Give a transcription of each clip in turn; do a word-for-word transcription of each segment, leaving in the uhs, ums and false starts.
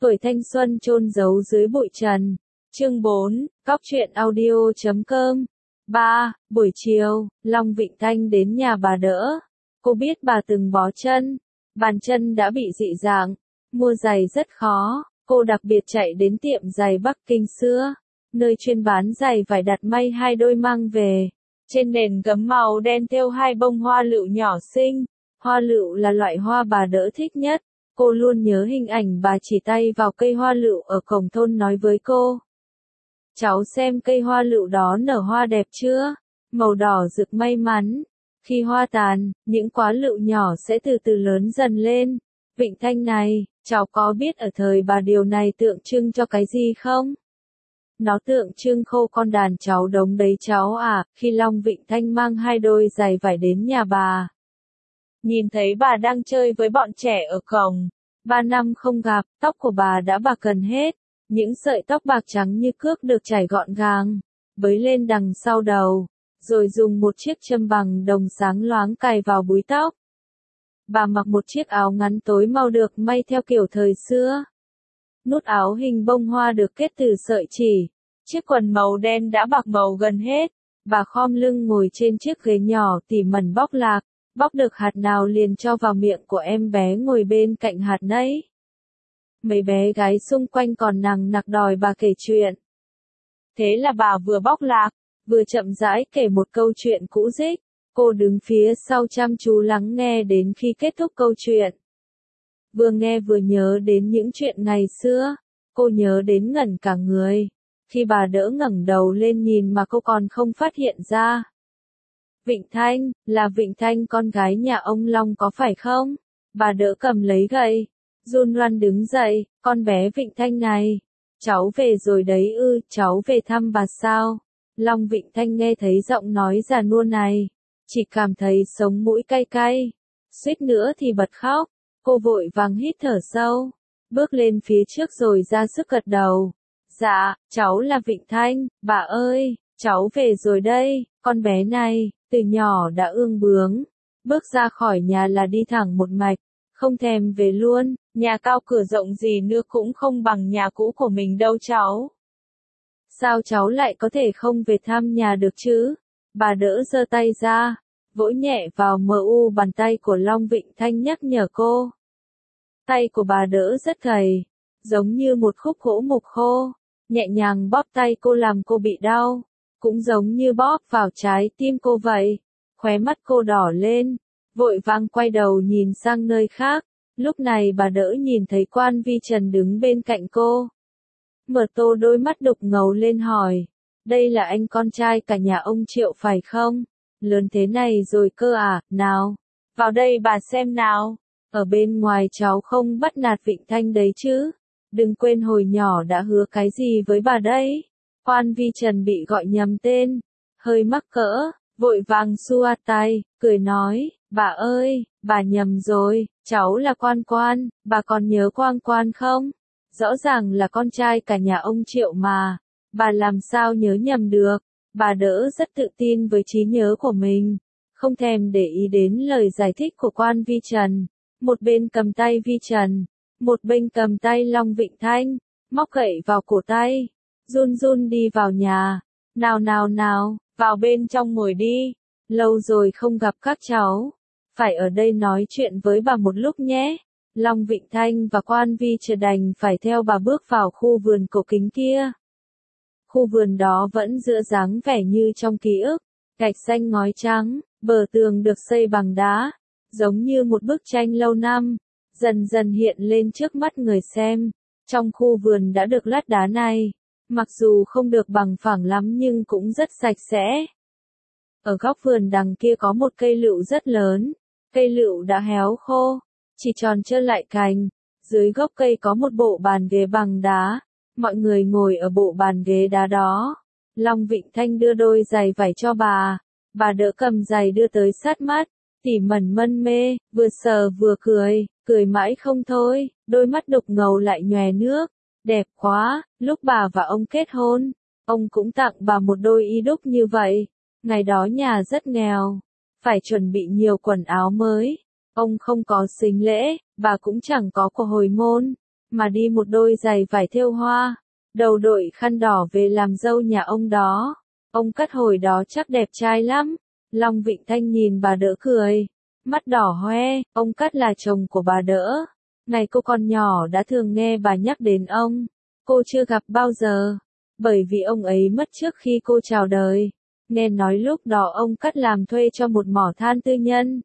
Tuổi thanh xuân chôn giấu dưới bụi trần. Chương bốn, Cóc truyện audio chấm com. ba. Buổi chiều, Long Vịnh Thanh đến nhà bà đỡ. Cô biết bà từng bó chân. Bàn chân đã bị dị dạng. Mua giày rất khó. Cô đặc biệt chạy đến tiệm giày Bắc Kinh xưa, nơi chuyên bán giày vải đặt may hai đôi mang về. Trên nền gấm màu đen thêu hai bông hoa lựu nhỏ xinh. Hoa lựu là loại hoa bà đỡ thích nhất. Cô luôn nhớ hình ảnh bà chỉ tay vào cây hoa lựu ở cổng thôn nói với cô. Cháu xem cây hoa lựu đó nở hoa đẹp chưa? Màu đỏ rực may mắn. Khi hoa tàn, những quả lựu nhỏ sẽ từ từ lớn dần lên. Vịnh Thanh này, cháu có biết ở thời bà điều này tượng trưng cho cái gì không? Nó tượng trưng khô con đàn cháu đống đấy cháu à, khi Long Vịnh Thanh mang hai đôi giày vải đến nhà bà. Nhìn thấy bà đang chơi với bọn trẻ ở cổng. Ba năm không gặp, tóc của bà đã bạc gần hết. Những sợi tóc bạc trắng như cước được chải gọn gàng, bới lên đằng sau đầu, rồi dùng một chiếc châm bằng đồng sáng loáng cài vào búi tóc. Bà mặc một chiếc áo ngắn tối màu được may theo kiểu thời xưa. Nút áo hình bông hoa được kết từ sợi chỉ. Chiếc quần màu đen đã bạc màu gần hết. Bà khom lưng ngồi trên chiếc ghế nhỏ tỉ mẩn bóc lạc. Bóc được hạt nào liền cho vào miệng của em bé ngồi bên cạnh hạt nấy. Mấy bé gái xung quanh còn nằng nặc đòi bà kể chuyện. Thế là bà vừa bóc lạc, vừa chậm rãi kể một câu chuyện cũ rích. Cô đứng phía sau chăm chú lắng nghe đến khi kết thúc câu chuyện. Vừa nghe vừa nhớ đến những chuyện ngày xưa. Cô nhớ đến ngẩn cả người. Khi bà đỡ ngẩng đầu lên nhìn mà cô còn không phát hiện ra. Vịnh Thanh, là Vịnh Thanh con gái nhà ông Long có phải không? Bà đỡ cầm lấy gậy. Run Loan đứng dậy, con bé Vịnh Thanh này. Cháu về rồi đấy ư, cháu về thăm bà sao? Long Vịnh Thanh nghe thấy giọng nói già nua này. Chỉ cảm thấy sống mũi cay cay. Suýt nữa thì bật khóc. Cô vội vàng hít thở sâu. Bước lên phía trước rồi ra sức gật đầu. Dạ, cháu là Vịnh Thanh, bà ơi, cháu về rồi đây, con bé này. Từ nhỏ đã ương bướng, bước ra khỏi nhà là đi thẳng một mạch, không thèm về luôn, nhà cao cửa rộng gì nữa cũng không bằng nhà cũ của mình đâu cháu. Sao cháu lại có thể không về thăm nhà được chứ? Bà đỡ giơ tay ra, vỗ nhẹ vào mờ u bàn tay của Long Vịnh Thanh nhắc nhở cô. Tay của bà đỡ rất gầy, giống như một khúc gỗ mục khô, nhẹ nhàng bóp tay cô làm cô bị đau. Cũng giống như bóp vào trái tim cô vậy. Khóe mắt cô đỏ lên, vội vàng quay đầu nhìn sang nơi khác. Lúc này bà đỡ nhìn thấy Quan Vi Trần đứng bên cạnh cô. Mở to đôi mắt đục ngầu lên hỏi. Đây là anh con trai cả nhà ông Triệu phải không? Lớn thế này rồi cơ à, nào. Vào đây bà xem nào. Ở bên ngoài cháu không bắt nạt Vịnh Thanh đấy chứ. Đừng quên hồi nhỏ đã hứa cái gì với bà đấy. Quan Vi Trần bị gọi nhầm tên, hơi mắc cỡ, vội vàng xua tay, cười nói, bà ơi, bà nhầm rồi, cháu là Quan Quan, bà còn nhớ Quan Quan không? Rõ ràng là con trai cả nhà ông Triệu mà, bà làm sao nhớ nhầm được? Bà đỡ rất tự tin với trí nhớ của mình, không thèm để ý đến lời giải thích của Quan Vi Trần. Một bên cầm tay Vi Trần, một bên cầm tay Long Vịnh Thanh, móc gậy vào cổ tay. Run run đi vào nhà. Nào nào nào, vào bên trong ngồi đi. Lâu rồi không gặp các cháu. Phải ở đây nói chuyện với bà một lúc nhé. Long Vịnh Thanh và Quan Vi Trần đành phải theo bà bước vào khu vườn cổ kính kia. Khu vườn đó vẫn giữ dáng vẻ như trong ký ức. Gạch xanh ngói trắng, bờ tường được xây bằng đá. Giống như một bức tranh lâu năm. Dần dần hiện lên trước mắt người xem. Trong khu vườn đã được lát đá này. Mặc dù không được bằng phẳng lắm nhưng cũng rất sạch sẽ. Ở góc vườn đằng kia có một cây lựu rất lớn. Cây lựu đã héo khô, chỉ tròn trơ lại cành. Dưới gốc cây có một bộ bàn ghế bằng đá. Mọi người ngồi ở bộ bàn ghế đá đó. Long Vịnh Thanh đưa đôi giày vải cho bà. Bà đỡ cầm giày đưa tới sát mắt. Tỉ mẩn mân mê, vừa sờ vừa cười, cười mãi không thôi. Đôi mắt đục ngầu lại nhòe nước. Đẹp quá, lúc bà và ông kết hôn, ông cũng tặng bà một đôi y đúc như vậy. Ngày đó nhà rất nghèo, phải chuẩn bị nhiều quần áo mới. Ông không có sính lễ, bà cũng chẳng có của hồi môn. mà đi một đôi giày vải thêu hoa, đầu đội khăn đỏ về làm dâu nhà ông đó. Ông Cát hồi đó chắc đẹp trai lắm. Long Vịnh Thanh nhìn bà Đỡ cười, mắt đỏ hoe. Ông Cát là chồng của bà Đỡ. Ngày cô còn nhỏ đã thường nghe bà nhắc đến ông. Cô chưa gặp bao giờ, bởi vì ông ấy mất trước khi cô chào đời. Nghe nói lúc đó ông Cát làm thuê cho một mỏ than tư nhân.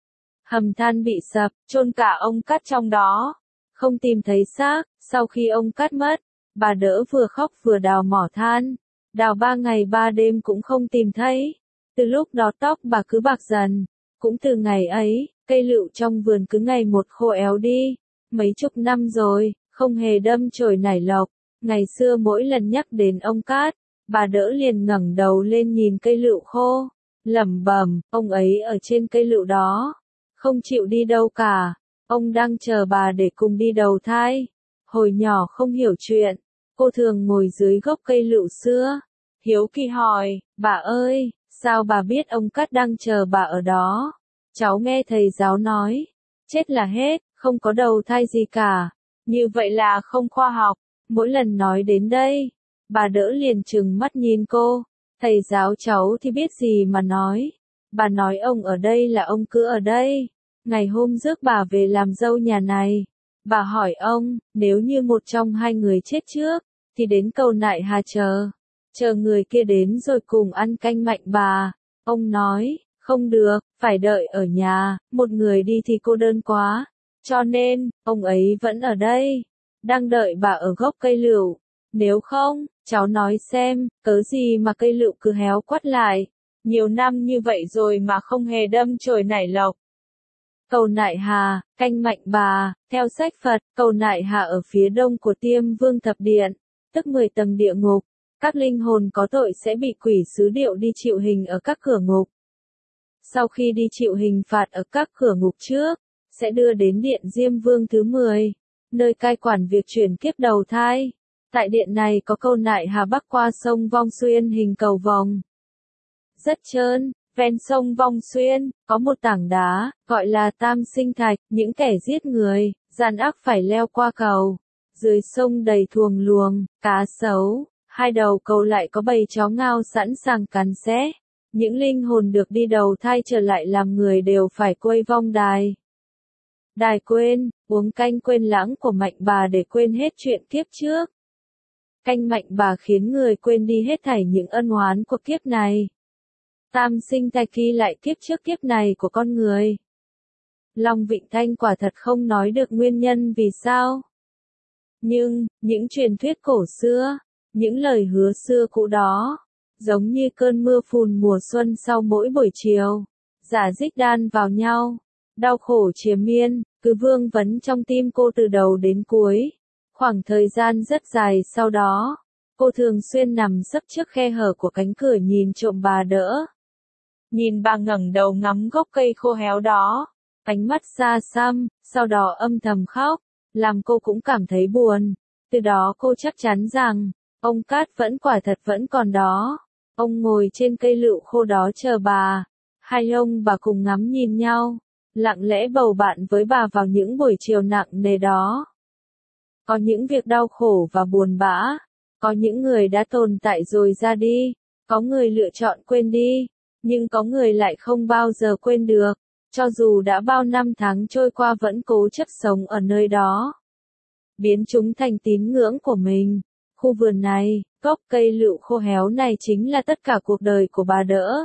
Hầm than bị sập, chôn cả ông Cát trong đó. Không tìm thấy xác. Sau khi ông Cát mất, bà Đỡ vừa khóc vừa đào mỏ than. Đào ba ngày ba đêm cũng không tìm thấy. Từ lúc đó tóc bà cứ bạc dần. Cũng từ ngày ấy, cây lựu trong vườn cứ ngày một khô éo đi. Mấy chục năm rồi, không hề đâm chồi nảy lộc. Ngày xưa mỗi lần nhắc đến ông Cát, bà Đỡ liền ngẩng đầu lên nhìn cây lựu khô, lẩm bẩm, ông ấy ở trên cây lựu đó, không chịu đi đâu cả. Ông đang chờ bà để cùng đi đầu thai. Hồi nhỏ không hiểu chuyện, cô thường ngồi dưới gốc cây lựu xưa, hiếu kỳ hỏi, bà ơi, sao bà biết ông Cát đang chờ bà ở đó? Cháu nghe thầy giáo nói, chết là hết, không có đầu thai gì cả. Như vậy là không khoa học. Mỗi lần nói đến đây, bà Đỡ liền trừng mắt nhìn cô. Thầy giáo cháu thì biết gì mà nói. Bà nói ông ở đây là ông cứ ở đây. Ngày hôm rước bà về làm dâu nhà này, bà hỏi ông, nếu như một trong hai người chết trước, thì đến cầu Nại Hà chờ. Chờ người kia đến rồi cùng ăn canh mạnh bà. Ông nói, không được, phải đợi ở nhà, một người đi thì cô đơn quá. Cho nên, ông ấy vẫn ở đây, đang đợi bà ở gốc cây lựu. Nếu không, cháu nói xem, cớ gì mà cây lựu cứ héo quắt lại. Nhiều năm như vậy rồi mà không hề đâm chồi nảy lộc. Cầu Nại Hà, canh mạnh bà, theo sách Phật, cầu Nại Hà ở phía đông của Tiêm Vương Thập Điện, tức mười tầng địa ngục. Các linh hồn có tội sẽ bị quỷ sứ điệu đi chịu hình ở các cửa ngục. Sau khi đi chịu hình phạt ở các cửa ngục trước, sẽ đưa đến điện Diêm Vương thứ mười, nơi cai quản việc chuyển kiếp đầu thai. Tại điện này có cầu Nại Hà bắc qua sông Vong Xuyên hình cầu vòng. Rất trơn, ven sông Vong Xuyên, có một tảng đá, gọi là Tam Sinh Thạch, những kẻ giết người, gian ác phải leo qua cầu. Dưới sông đầy thuồng luồng, cá sấu, hai đầu cầu lại có bầy chó ngao sẵn sàng cắn xé. Những linh hồn được đi đầu thai trở lại làm người đều phải quây vong đài. Đài quên, uống canh quên lãng của mạnh bà để quên hết chuyện kiếp trước. Canh mạnh bà khiến người quên đi hết thảy những ân oán của kiếp này. Tam Sinh Thạch ghi lại kiếp trước kiếp này của con người. Long Vịnh Thanh quả thật không nói được nguyên nhân vì sao. Nhưng, những truyền thuyết cổ xưa, những lời hứa xưa cũ đó, giống như cơn mưa phùn mùa xuân sau mỗi buổi chiều, rả rích đan vào nhau, đau khổ triền miên, cứ vương vấn trong tim cô từ đầu đến cuối. Khoảng thời gian rất dài sau đó, cô thường xuyên nằm sấp trước khe hở của cánh cửa nhìn trộm bà Đỡ. Nhìn bà ngẩng đầu ngắm gốc cây khô héo đó, ánh mắt xa xăm, sau đó âm thầm khóc, làm cô cũng cảm thấy buồn. Từ đó cô chắc chắn rằng, ông Cát vẫn quả thật vẫn còn đó. Ông ngồi trên cây lựu khô đó chờ bà. Hai ông bà cùng ngắm nhìn nhau, lặng lẽ bầu bạn với bà vào những buổi chiều nặng nề đó. Có những việc đau khổ và buồn bã, có những người đã tồn tại rồi ra đi, có người lựa chọn quên đi, nhưng có người lại không bao giờ quên được, cho dù đã bao năm tháng trôi qua vẫn cố chấp sống ở nơi đó. Biến chúng thành tín ngưỡng của mình. Khu vườn này, gốc cây lựu khô héo này chính là tất cả cuộc đời của bà Đỡ.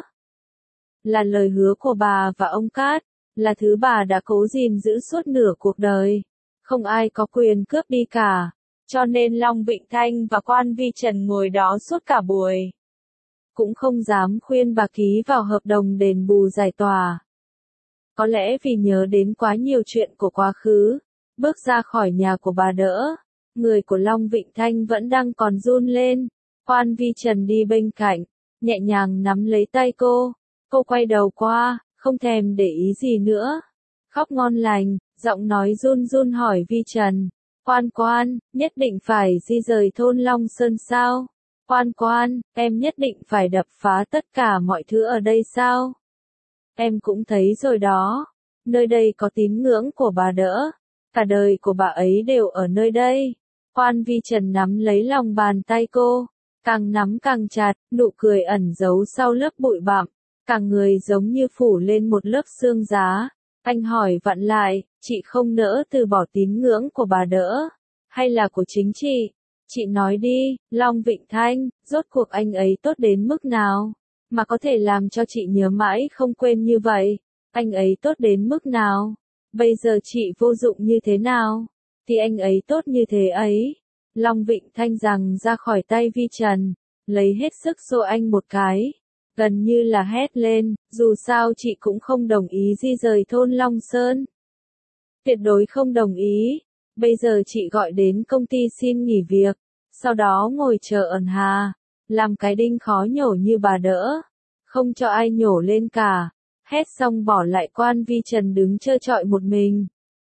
Là lời hứa của bà và ông Cát, là thứ bà đã cố gìn giữ suốt nửa cuộc đời. Không ai có quyền cướp đi cả. Cho nên Long Vịnh Thanh và Quan Vi Trần ngồi đó suốt cả buổi. Cũng không dám khuyên bà ký vào hợp đồng đền bù giải tỏa. Có lẽ vì nhớ đến quá nhiều chuyện của quá khứ, bước ra khỏi nhà của bà Đỡ, người của Long Vịnh Thanh vẫn đang còn run lên. Quan Vi Trần đi bên cạnh, nhẹ nhàng nắm lấy tay cô. Cô quay đầu qua, không thèm để ý gì nữa. Khóc ngon lành, giọng nói run run hỏi Vi Trần. Quan quan, nhất định phải di rời thôn Long Sơn sao? Quan quan, em nhất định phải đập phá tất cả mọi thứ ở đây sao? Em cũng thấy rồi đó. Nơi đây có tín ngưỡng của bà Đỡ. Cả đời của bà ấy đều ở nơi đây. Quan Vi Trần nắm lấy lòng bàn tay cô, càng nắm càng chặt, nụ cười ẩn giấu sau lớp bụi bặm, cả người giống như phủ lên một lớp xương giá. Anh hỏi vặn lại, chị không nỡ từ bỏ tín ngưỡng của bà đỡ, hay là của chính chị? Chị nói đi, Long Vịnh Thanh, rốt cuộc anh ấy tốt đến mức nào, mà có thể làm cho chị nhớ mãi không quên như vậy? Anh ấy tốt đến mức nào? Bây giờ chị vô dụng như thế nào, thì anh ấy tốt như thế ấy. Long Vịnh Thanh giằng ra khỏi tay Vi Trần, lấy hết sức xô anh một cái, gần như là hét lên, dù sao chị cũng không đồng ý di rời thôn Long Sơn. Tuyệt đối không đồng ý, bây giờ chị gọi đến công ty xin nghỉ việc, sau đó ngồi chờ ẩn hà, làm cái đinh khó nhổ như bà đỡ, không cho ai nhổ lên cả. Hét xong bỏ lại Quan Vi Trần đứng trơ trọi một mình.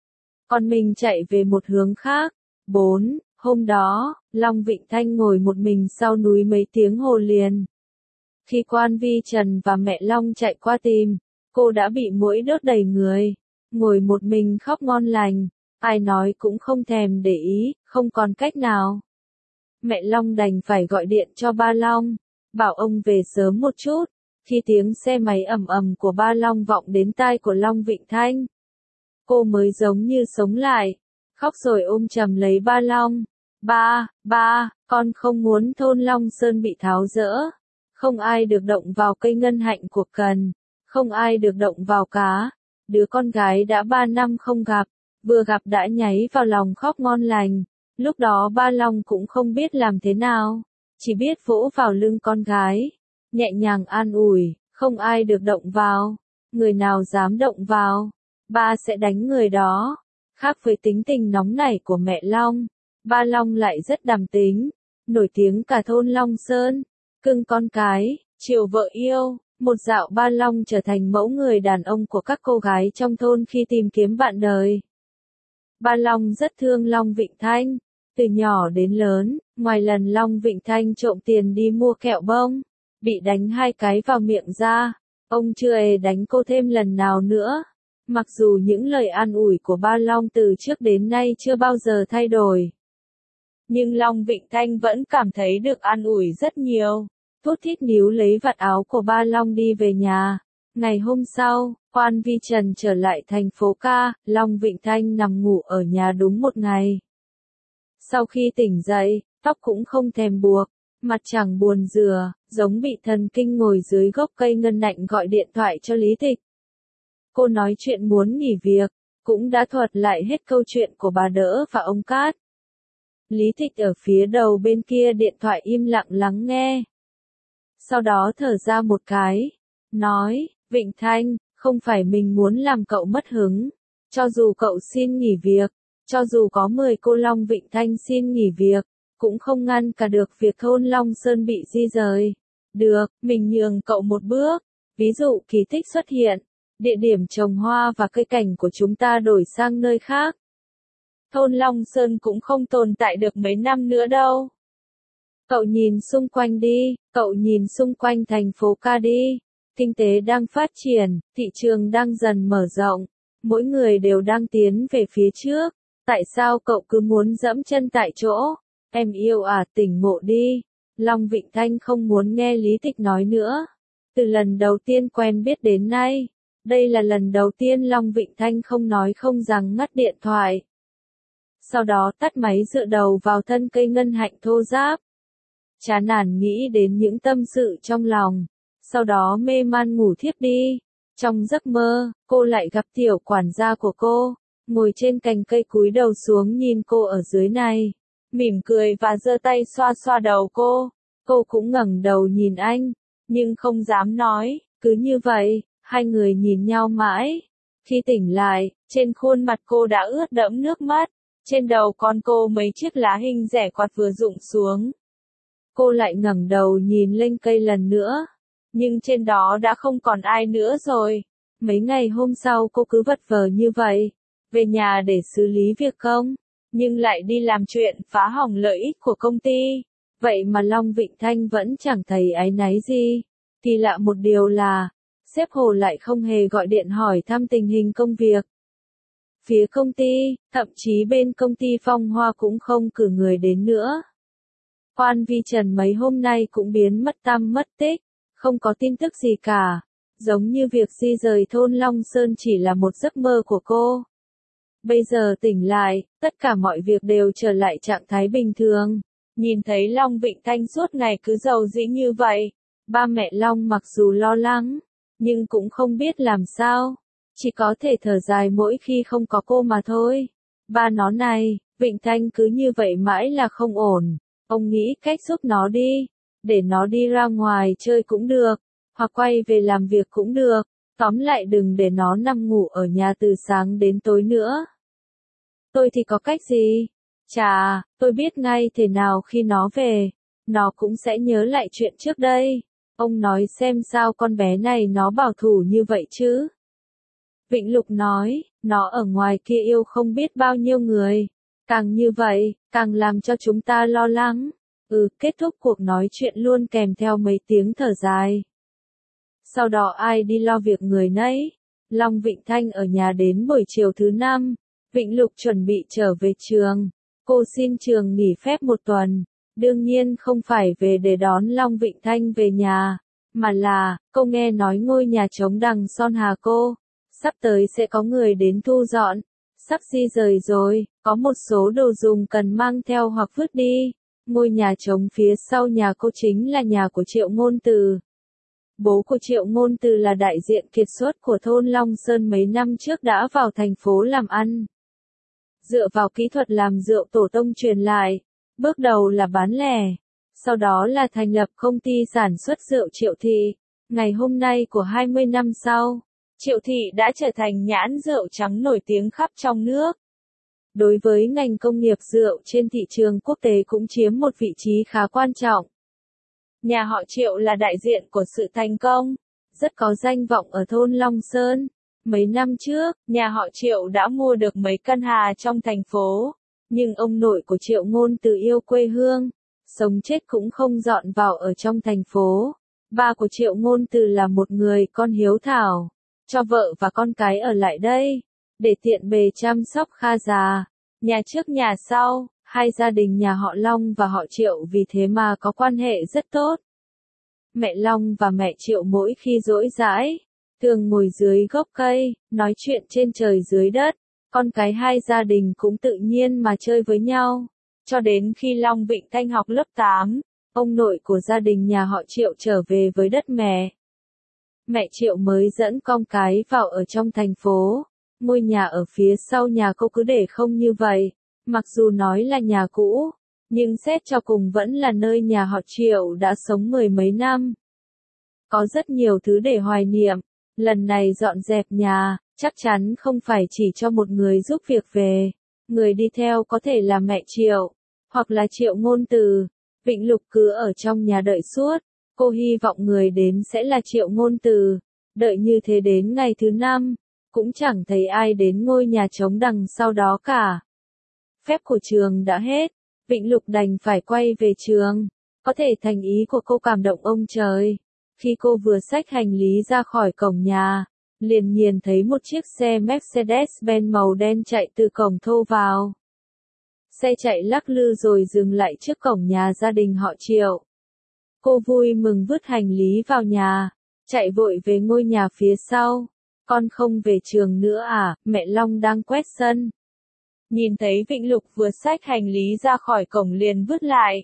Còn mình chạy về một hướng khác. bốn. Hôm đó, Long Vịnh Thanh ngồi một mình sau núi mấy tiếng hồ liền. Khi Quan Vi Trần và mẹ Long chạy qua tìm, cô đã bị muỗi đốt đầy người, ngồi một mình khóc ngon lành, ai nói cũng không thèm để ý, không còn cách nào. Mẹ Long đành phải gọi điện cho ba Long, bảo ông về sớm một chút. Khi tiếng xe máy ầm ầm của ba Long vọng đến tai của Long Vịnh Thanh, cô mới giống như sống lại, khóc rồi ôm chầm lấy ba Long. Ba, ba, con không muốn thôn Long Sơn bị tháo dỡ, không ai được động vào cây ngân hạnh của Cần, không ai được động vào cá. Đứa con gái đã ba năm không gặp, vừa gặp đã nháy vào lòng khóc ngon lành. Lúc đó ba Long cũng không biết làm thế nào, chỉ biết vỗ vào lưng con gái, nhẹ nhàng an ủi, không ai được động vào, người nào dám động vào, ba sẽ đánh người đó. Khác với tính tình nóng nảy của mẹ Long, ba Long lại rất đàm tính, nổi tiếng cả thôn Long Sơn, cưng con cái, chiều vợ yêu. Một dạo ba Long trở thành mẫu người đàn ông của các cô gái trong thôn khi tìm kiếm bạn đời. Ba Long rất thương Long Vịnh Thanh, từ nhỏ đến lớn, ngoài lần Long Vịnh Thanh trộm tiền đi mua kẹo bông, bị đánh hai cái vào miệng ra, ông chưa hề đánh cô thêm lần nào nữa. Mặc dù những lời an ủi của ba Long từ trước đến nay chưa bao giờ thay đổi, nhưng Long Vịnh Thanh vẫn cảm thấy được an ủi rất nhiều. Thút thít níu lấy vạt áo của ba Long đi về nhà. Ngày hôm sau, Quan Vi Trần trở lại thành phố ca, Long Vịnh Thanh nằm ngủ ở nhà đúng một ngày. Sau khi tỉnh dậy, tóc cũng không thèm buộc, mặt chẳng buồn rửa, giống bị thần kinh ngồi dưới gốc cây ngân hạnh gọi điện thoại cho Lý Tịch. Cô nói chuyện muốn nghỉ việc, cũng đã thuật lại hết câu chuyện của bà đỡ và ông Cát. Lý Tịch ở phía đầu bên kia điện thoại im lặng lắng nghe. Sau đó thở ra một cái, nói, Vịnh Thanh, không phải mình muốn làm cậu mất hứng. Cho dù cậu xin nghỉ việc, cho dù có mười cô Long Vịnh Thanh xin nghỉ việc, cũng không ngăn cả được việc thôn Long Sơn bị di rời. Được, mình nhường cậu một bước. Ví dụ kỳ tích xuất hiện, địa điểm trồng hoa và cây cảnh của chúng ta đổi sang nơi khác. Thôn Long Sơn cũng không tồn tại được mấy năm nữa đâu. Cậu nhìn xung quanh đi, cậu nhìn xung quanh thành phố ca đi. Kinh tế đang phát triển, thị trường đang dần mở rộng, mỗi người đều đang tiến về phía trước. Tại sao cậu cứ muốn dẫm chân tại chỗ? Em yêu à, tỉnh ngộ đi. Long Vịnh Thanh không muốn nghe Lý Tịch nói nữa. Từ lần đầu tiên quen biết đến nay, đây là lần đầu tiên Long Vịnh Thanh không nói không rằng ngắt điện thoại. Sau đó tắt máy dựa đầu vào thân cây ngân hạnh thô ráp. Chán nản nghĩ đến những tâm sự trong lòng, sau đó mê man ngủ thiếp đi. Trong giấc mơ, cô lại gặp tiểu quản gia của cô, ngồi trên cành cây cúi đầu xuống nhìn cô ở dưới này, mỉm cười và giơ tay xoa xoa đầu cô. Cô cũng ngẩng đầu nhìn anh, nhưng không dám nói, cứ như vậy, hai người nhìn nhau mãi. Khi tỉnh lại, trên khuôn mặt cô đã ướt đẫm nước mắt, trên đầu con cô mấy chiếc lá hình rẻ quạt vừa rụng xuống. Cô lại ngẩng đầu nhìn lên cây lần nữa, nhưng trên đó đã không còn ai nữa rồi. Mấy ngày hôm sau cô cứ vật vờ như vậy, về nhà để xử lý việc công, nhưng lại đi làm chuyện phá hỏng lợi ích của công ty. Vậy mà Long Vịnh Thanh vẫn chẳng thấy áy náy gì. Kỳ lạ một điều là, sếp Hồ lại không hề gọi điện hỏi thăm tình hình công việc. Phía công ty, thậm chí bên công ty Phong Hoa cũng không cử người đến nữa. Quan Vi Trần mấy hôm nay cũng biến mất tăm mất tích, không có tin tức gì cả. Giống như việc di rời thôn Long Sơn chỉ là một giấc mơ của cô. Bây giờ tỉnh lại, tất cả mọi việc đều trở lại trạng thái bình thường. Nhìn thấy Long Vịnh Thanh suốt ngày cứ giàu dĩ như vậy, ba mẹ Long mặc dù lo lắng, nhưng cũng không biết làm sao. Chỉ có thể thở dài mỗi khi không có cô mà thôi. Ba nó này, Vịnh Thanh cứ như vậy mãi là không ổn. Ông nghĩ cách giúp nó đi, để nó đi ra ngoài chơi cũng được, hoặc quay về làm việc cũng được, tóm lại đừng để nó nằm ngủ ở nhà từ sáng đến tối nữa. Tôi thì có cách gì? Chà, tôi biết ngay thế nào khi nó về, nó cũng sẽ nhớ lại chuyện trước đây. Ông nói xem sao con bé này nó bảo thủ như vậy chứ? Vịnh Lục nói, nó ở ngoài kia yêu không biết bao nhiêu người. Càng như vậy, càng làm cho chúng ta lo lắng. Ừ, kết thúc cuộc nói chuyện luôn kèm theo mấy tiếng thở dài. Sau đó ai đi lo việc người nấy. Long Vịnh Thanh ở nhà đến buổi chiều thứ năm. Vịnh Lục chuẩn bị trở về trường. Cô xin trường nghỉ phép một tuần. Đương nhiên không phải về để đón Long Vịnh Thanh về nhà, mà là, cô nghe nói ngôi nhà trống đằng Son Hà cô. Sắp tới sẽ có người đến thu dọn. Sắp di rời rồi, có một số đồ dùng cần mang theo hoặc vứt đi. Ngôi nhà trống phía sau nhà cô chính là nhà của Triệu Ngôn Từ. Bố của Triệu Ngôn Từ là đại diện kiệt xuất của thôn Long Sơn mấy năm trước đã vào thành phố làm ăn. Dựa vào kỹ thuật làm rượu tổ tông truyền lại, bước đầu là bán lẻ, sau đó là thành lập công ty sản xuất rượu Triệu Thị. Ngày hôm nay của hai mươi năm sau, Triệu Thị đã trở thành nhãn rượu trắng nổi tiếng khắp trong nước. Đối với ngành công nghiệp rượu trên thị trường quốc tế cũng chiếm một vị trí khá quan trọng. Nhà họ Triệu là đại diện của sự thành công, rất có danh vọng ở thôn Long Sơn. Mấy năm trước, nhà họ Triệu đã mua được mấy căn hà trong thành phố, nhưng ông nội của Triệu Ngôn Từ yêu quê hương, sống chết cũng không dọn vào ở trong thành phố. Ba của Triệu Ngôn Từ là một người con hiếu thảo, cho vợ và con cái ở lại đây, để tiện bề chăm sóc Kha già. Nhà trước nhà sau, hai gia đình nhà họ Long và họ Triệu vì thế mà có quan hệ rất tốt. Mẹ Long và mẹ Triệu mỗi khi rỗi rãi, thường ngồi dưới gốc cây, nói chuyện trên trời dưới đất, con cái hai gia đình cũng tự nhiên mà chơi với nhau. Cho đến khi Long Vịnh Thanh học lớp tám, ông nội của gia đình nhà họ Triệu trở về với đất mẹ. Mẹ Triệu mới dẫn con cái vào ở trong thành phố. Ngôi nhà ở phía sau nhà cô cứ để không như vậy, mặc dù nói là nhà cũ, nhưng xét cho cùng vẫn là nơi nhà họ Triệu đã sống mười mấy năm. Có rất nhiều thứ để hoài niệm, lần này dọn dẹp nhà, chắc chắn không phải chỉ cho một người giúp việc về, người đi theo có thể là mẹ Triệu, hoặc là Triệu Ngôn Từ. Vịnh Lục cứ ở trong nhà đợi suốt, cô hy vọng người đến sẽ là Triệu Ngôn Từ, đợi như thế đến ngày thứ năm. Cũng chẳng thấy ai đến ngôi nhà trống đằng sau đó cả. Phép của trường đã hết, Vịnh Lục đành phải quay về trường. Có thể thành ý của cô cảm động ông trời. Khi cô vừa xách hành lý ra khỏi cổng nhà, liền nhìn thấy một chiếc xe Mercedes-Benz màu đen chạy từ cổng thô vào. Xe chạy lắc lư rồi dừng lại trước cổng nhà gia đình họ Triệu. Cô vui mừng vứt hành lý vào nhà, chạy vội về ngôi nhà phía sau. Con không về trường nữa à, mẹ Long đang quét sân. Nhìn thấy Vịnh Lục vừa xách hành lý ra khỏi cổng liền vứt lại.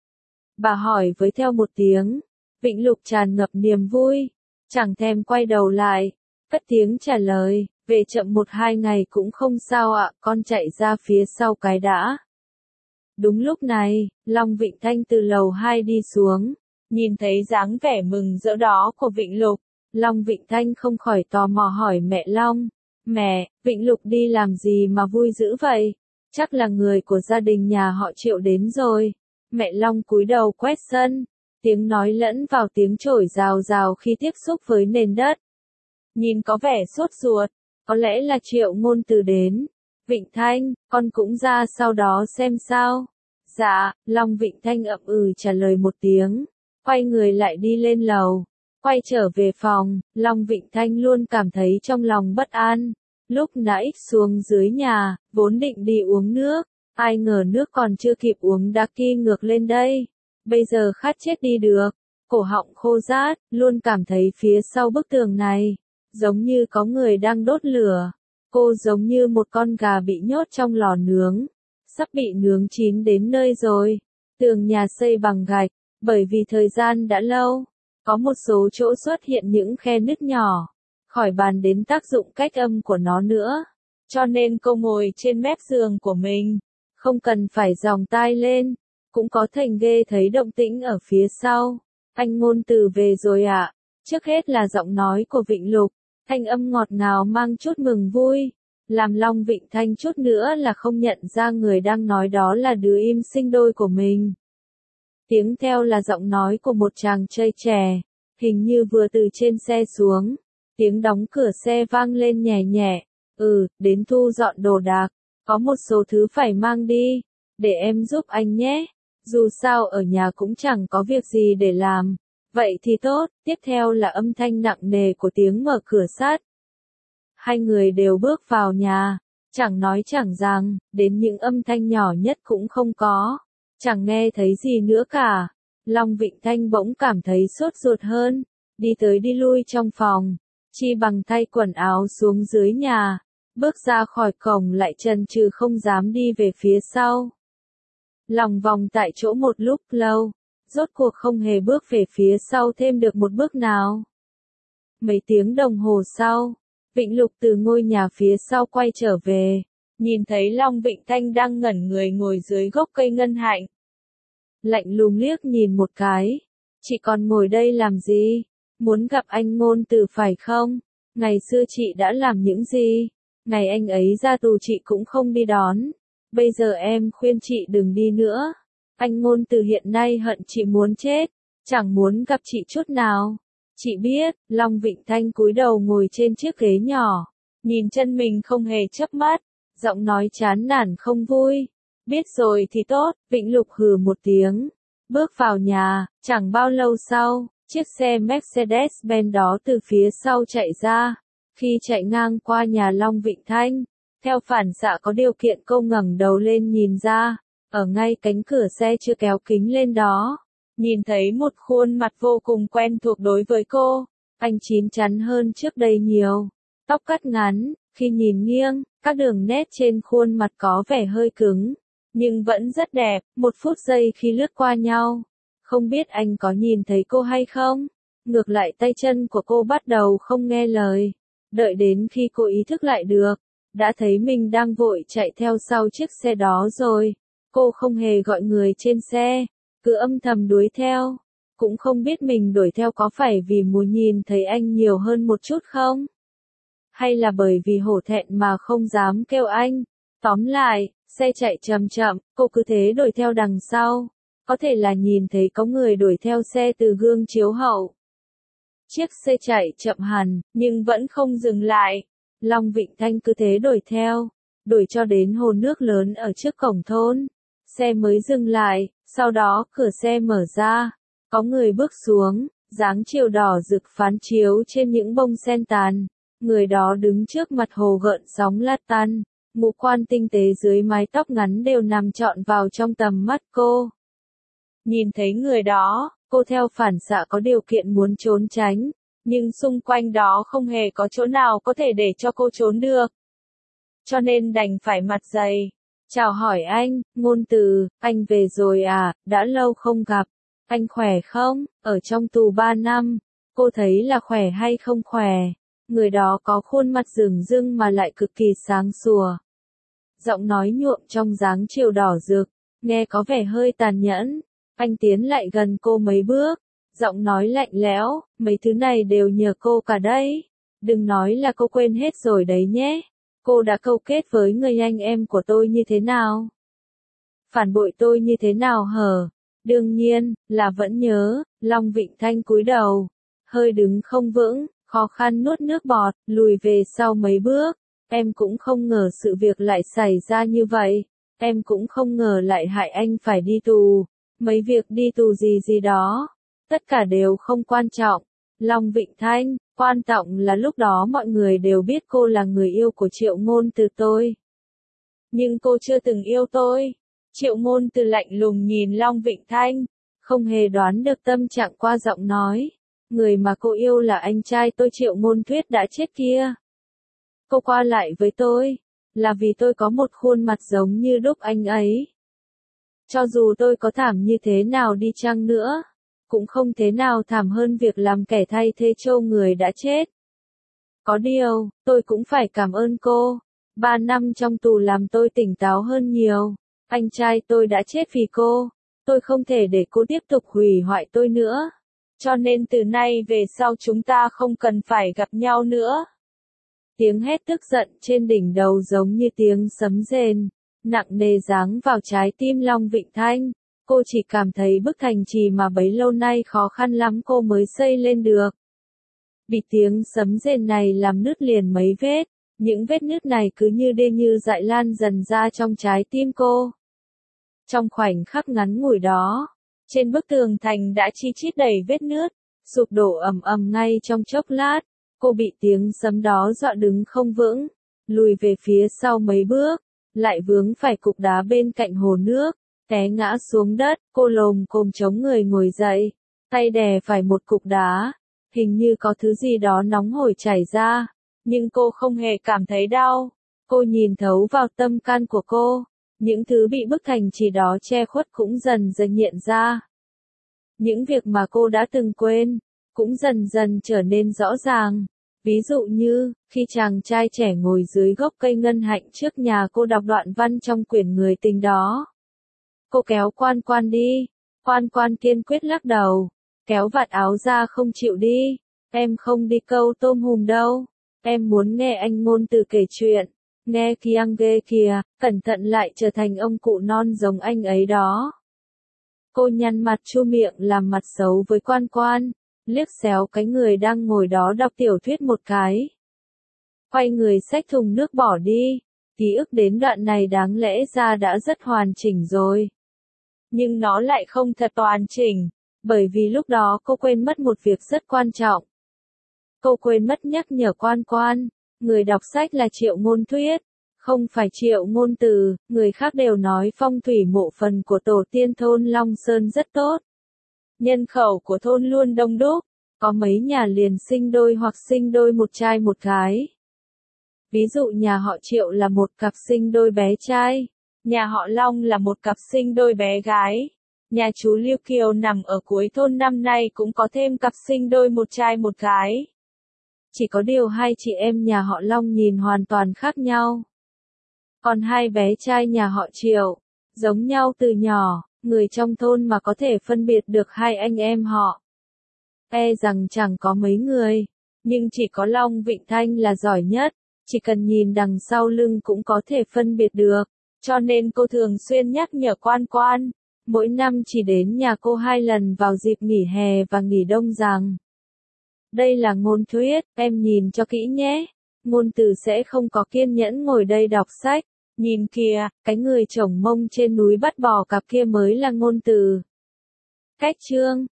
Bà hỏi với theo một tiếng, Vịnh Lục tràn ngập niềm vui, chẳng thèm quay đầu lại, cất tiếng trả lời, về chậm một hai ngày cũng không sao ạ, con chạy ra phía sau cái đã. Đúng lúc này, Long Vịnh Thanh từ lầu hai đi xuống, nhìn thấy dáng vẻ mừng rỡ đó của Vịnh Lục. Long Vịnh Thanh không khỏi tò mò hỏi mẹ Long, mẹ, Vịnh Lục đi làm gì mà vui dữ vậy? Chắc là người của gia đình nhà họ Triệu đến rồi. Mẹ Long cúi đầu quét sân, tiếng nói lẫn vào tiếng chổi rào rào khi tiếp xúc với nền đất. Nhìn có vẻ sốt ruột, có lẽ là Triệu Ngôn Từ đến. Vịnh Thanh, con cũng ra sau đó xem sao. Dạ, Long Vịnh Thanh ậm ừ trả lời một tiếng, quay người lại đi lên lầu. Quay trở về phòng, Long Vịnh Thanh luôn cảm thấy trong lòng bất an. Lúc nãy xuống dưới nhà, vốn định đi uống nước, ai ngờ nước còn chưa kịp uống đã ki ngược lên đây. Bây giờ khát chết đi được, cổ họng khô rát, luôn cảm thấy phía sau bức tường này, giống như có người đang đốt lửa. Cô giống như một con gà bị nhốt trong lò nướng, sắp bị nướng chín đến nơi rồi. Tường nhà xây bằng gạch, bởi vì thời gian đã lâu, có một số chỗ xuất hiện những khe nứt nhỏ, khỏi bàn đến tác dụng cách âm của nó nữa. Cho nên cô ngồi trên mép giường của mình, không cần phải dòng tai lên, cũng có thành ghê thấy động tĩnh ở phía sau. Anh Ngôn Từ về rồi ạ. À? Trước hết là giọng nói của Vịnh Lục, thanh âm ngọt ngào mang chút mừng vui, làm Long Vịnh Thanh chút nữa là không nhận ra người đang nói đó là đứa im sinh đôi của mình. Tiếng theo là giọng nói của một chàng trai trẻ, hình như vừa từ trên xe xuống. Tiếng đóng cửa xe vang lên nhẹ nhẹ. Ừ, đến thu dọn đồ đạc, có một số thứ phải mang đi, để em giúp anh nhé. Dù sao ở nhà cũng chẳng có việc gì để làm. Vậy thì tốt, tiếp theo là âm thanh nặng nề của tiếng mở cửa sắt. Hai người đều bước vào nhà, chẳng nói chẳng rằng, đến những âm thanh nhỏ nhất cũng không có, chẳng nghe thấy gì nữa cả. Long Vịnh Thanh bỗng cảm thấy sốt ruột hơn, đi tới đi lui trong phòng, chi bằng thay quần áo xuống dưới nhà, bước ra khỏi cổng lại chần chừ không dám đi về phía sau. Lòng vòng tại chỗ một lúc lâu, rốt cuộc không hề bước về phía sau thêm được một bước nào. Mấy tiếng đồng hồ sau, Vịnh Lục từ ngôi nhà phía sau quay trở về, nhìn thấy Long Vịnh Thanh đang ngẩn người ngồi dưới gốc cây ngân hạnh. Lạnh lùng liếc nhìn một cái, chị còn ngồi đây làm gì? Muốn gặp anh Ngôn Từ phải không? Ngày xưa chị đã làm những gì? Ngày anh ấy ra tù chị cũng không đi đón. Bây giờ em khuyên chị đừng đi nữa. Anh Ngôn Từ hiện nay hận chị muốn chết, chẳng muốn gặp chị chút nào. Chị biết, Long Vịnh Thanh cúi đầu ngồi trên chiếc ghế nhỏ, nhìn chân mình không hề chớp mắt, giọng nói chán nản không vui. Biết rồi thì tốt, Vịnh Lục hừ một tiếng, bước vào nhà. Chẳng bao lâu sau, chiếc xe Mercedes-Benz đó từ phía sau chạy ra. Khi chạy ngang qua nhà Long Vịnh Thanh, theo phản xạ có điều kiện cô ngẩng đầu lên nhìn ra, ở ngay cánh cửa xe chưa kéo kính lên đó, nhìn thấy một khuôn mặt vô cùng quen thuộc đối với cô. Anh chín chắn hơn trước đây nhiều, tóc cắt ngắn, khi nhìn nghiêng, các đường nét trên khuôn mặt có vẻ hơi cứng, nhưng vẫn rất đẹp. Một phút giây khi lướt qua nhau, không biết anh có nhìn thấy cô hay không, ngược lại tay chân của cô bắt đầu không nghe lời. Đợi đến khi cô ý thức lại được, đã thấy mình đang vội chạy theo sau chiếc xe đó rồi. Cô không hề gọi người trên xe, cứ âm thầm đuổi theo. Cũng không biết mình đuổi theo có phải vì muốn nhìn thấy anh nhiều hơn một chút không? Hay là bởi vì hổ thẹn mà không dám kêu anh? Tóm lại, xe chạy chậm chậm, cô cứ thế đuổi theo đằng sau. Có thể là nhìn thấy có người đuổi theo xe từ gương chiếu hậu. Chiếc xe chạy chậm hẳn, nhưng vẫn không dừng lại. Long Vịnh Thanh cứ thế đuổi theo, đuổi cho đến hồ nước lớn ở trước cổng thôn. Xe mới dừng lại, sau đó cửa xe mở ra, có người bước xuống, dáng chiều đỏ rực phán chiếu trên những bông sen tàn. Người đó đứng trước mặt hồ gợn sóng lát tan, ngũ quan tinh tế dưới mái tóc ngắn đều nằm trọn vào trong tầm mắt cô. Nhìn thấy người đó, cô theo phản xạ có điều kiện muốn trốn tránh, nhưng xung quanh đó không hề có chỗ nào có thể để cho cô trốn được. Cho nên đành phải mặt dày. Chào hỏi anh, Ngôn Từ, anh về rồi à, đã lâu không gặp. Anh khỏe không? Ở trong tù ba năm, cô thấy là khỏe hay không khỏe? Người đó có khuôn mặt rừng rưng mà lại cực kỳ sáng sủa. Giọng nói nhuộm trong dáng chiều đỏ rực, nghe có vẻ hơi tàn nhẫn. Anh tiến lại gần cô mấy bước, giọng nói lạnh lẽo, mấy thứ này đều nhờ cô cả đấy. Đừng nói là cô quên hết rồi đấy nhé. Cô đã câu kết với người anh em của tôi như thế nào? Phản bội tôi như thế nào hở? Đương nhiên, là vẫn nhớ. Long Vịnh Thanh cúi đầu, hơi đứng không vững, khó khăn nuốt nước bọt, lùi về sau mấy bước. Em cũng không ngờ sự việc lại xảy ra như vậy. Em cũng không ngờ lại hại anh phải đi tù. Mấy việc đi tù gì gì đó, tất cả đều không quan trọng. Long Vịnh Thanh, quan trọng là lúc đó mọi người đều biết cô là người yêu của Triệu Ngôn Từ tôi. Nhưng cô chưa từng yêu tôi. Triệu Ngôn Từ lạnh lùng nhìn Long Vịnh Thanh, không hề đoán được tâm trạng qua giọng nói. Người mà cô yêu là anh trai tôi Triệu Ngôn Thuyết đã chết kia. Cô qua lại với tôi, là vì tôi có một khuôn mặt giống như đúc anh ấy. Cho dù tôi có thảm như thế nào đi chăng nữa, cũng không thế nào thảm hơn việc làm kẻ thay thế cho người đã chết. Có điều, tôi cũng phải cảm ơn cô. Ba năm trong tù làm tôi tỉnh táo hơn nhiều. Anh trai tôi đã chết vì cô. Tôi không thể để cô tiếp tục hủy hoại tôi nữa. Cho nên từ nay về sau chúng ta không cần phải gặp nhau nữa. Tiếng hét tức giận trên đỉnh đầu giống như tiếng sấm rền, nặng nề giáng vào trái tim Long Vịnh Thanh. Cô chỉ cảm thấy bức thành trì mà bấy lâu nay khó khăn lắm cô mới xây lên được. Bị tiếng sấm rền này làm nứt liền mấy vết, những vết nứt này cứ như đê như dại lan dần ra trong trái tim cô. Trong khoảnh khắc ngắn ngủi đó, trên bức tường thành đã chi chít đầy vết nứt, sụp đổ ầm ầm ngay trong chốc lát. Cô bị tiếng sấm đó dọa đứng không vững, lùi về phía sau mấy bước, lại vướng phải cục đá bên cạnh hồ nước, té ngã xuống đất. Cô lồm cồm chống người ngồi dậy, tay đè phải một cục đá, hình như có thứ gì đó nóng hổi chảy ra, nhưng cô không hề cảm thấy đau. Cô nhìn thấu vào tâm can của cô, những thứ bị bức thành trì đó che khuất cũng dần dần hiện ra. Những việc mà cô đã từng quên, cũng dần dần trở nên rõ ràng. Ví dụ như, khi chàng trai trẻ ngồi dưới gốc cây ngân hạnh trước nhà cô đọc đoạn văn trong quyển Người Tình đó. Cô kéo Quan Quan đi, Quan Quan kiên quyết lắc đầu, kéo vạt áo ra không chịu đi. Em không đi câu tôm hùm đâu, em muốn nghe anh Ngôn Từ kể chuyện. Nghe kiang ghê kìa, cẩn thận lại trở thành ông cụ non giống anh ấy đó. Cô nhăn mặt chu miệng làm mặt xấu với Quan Quan, liếc xéo cái người đang ngồi đó đọc tiểu thuyết một cái. Quay người xách thùng nước bỏ đi. Ký ức đến đoạn này đáng lẽ ra đã rất hoàn chỉnh rồi. Nhưng nó lại không thật hoàn chỉnh, bởi vì lúc đó cô quên mất một việc rất quan trọng. Cô quên mất nhắc nhở Quan Quan, người đọc sách là Triệu Ngôn Thuyết, không phải Triệu Ngôn Từ. Người khác đều nói phong thủy mộ phần của tổ tiên thôn Long Sơn rất tốt. Nhân khẩu của thôn luôn đông đúc, có mấy nhà liền sinh đôi hoặc sinh đôi một trai một gái. Ví dụ nhà họ Triệu là một cặp sinh đôi bé trai, nhà họ Long là một cặp sinh đôi bé gái. Nhà chú Liêu Kiều nằm ở cuối thôn năm nay cũng có thêm cặp sinh đôi một trai một gái. Chỉ có điều hai chị em nhà họ Long nhìn hoàn toàn khác nhau. Còn hai bé trai nhà họ Triệu, giống nhau từ nhỏ, người trong thôn mà có thể phân biệt được hai anh em họ. E rằng chẳng có mấy người, nhưng chỉ có Long Vịnh Thanh là giỏi nhất, chỉ cần nhìn đằng sau lưng cũng có thể phân biệt được, cho nên cô thường xuyên nhắc nhở Quan Quan, mỗi năm chỉ đến nhà cô hai lần vào dịp nghỉ hè và nghỉ đông rằng. Đây là Ngôn Thuyết, em nhìn cho kỹ nhé, Ngôn Từ sẽ không có kiên nhẫn ngồi đây đọc sách. Nhìn kìa, cái người chồng mông trên núi bắt bò cặp kia mới là Ngôn Từ. Cách chương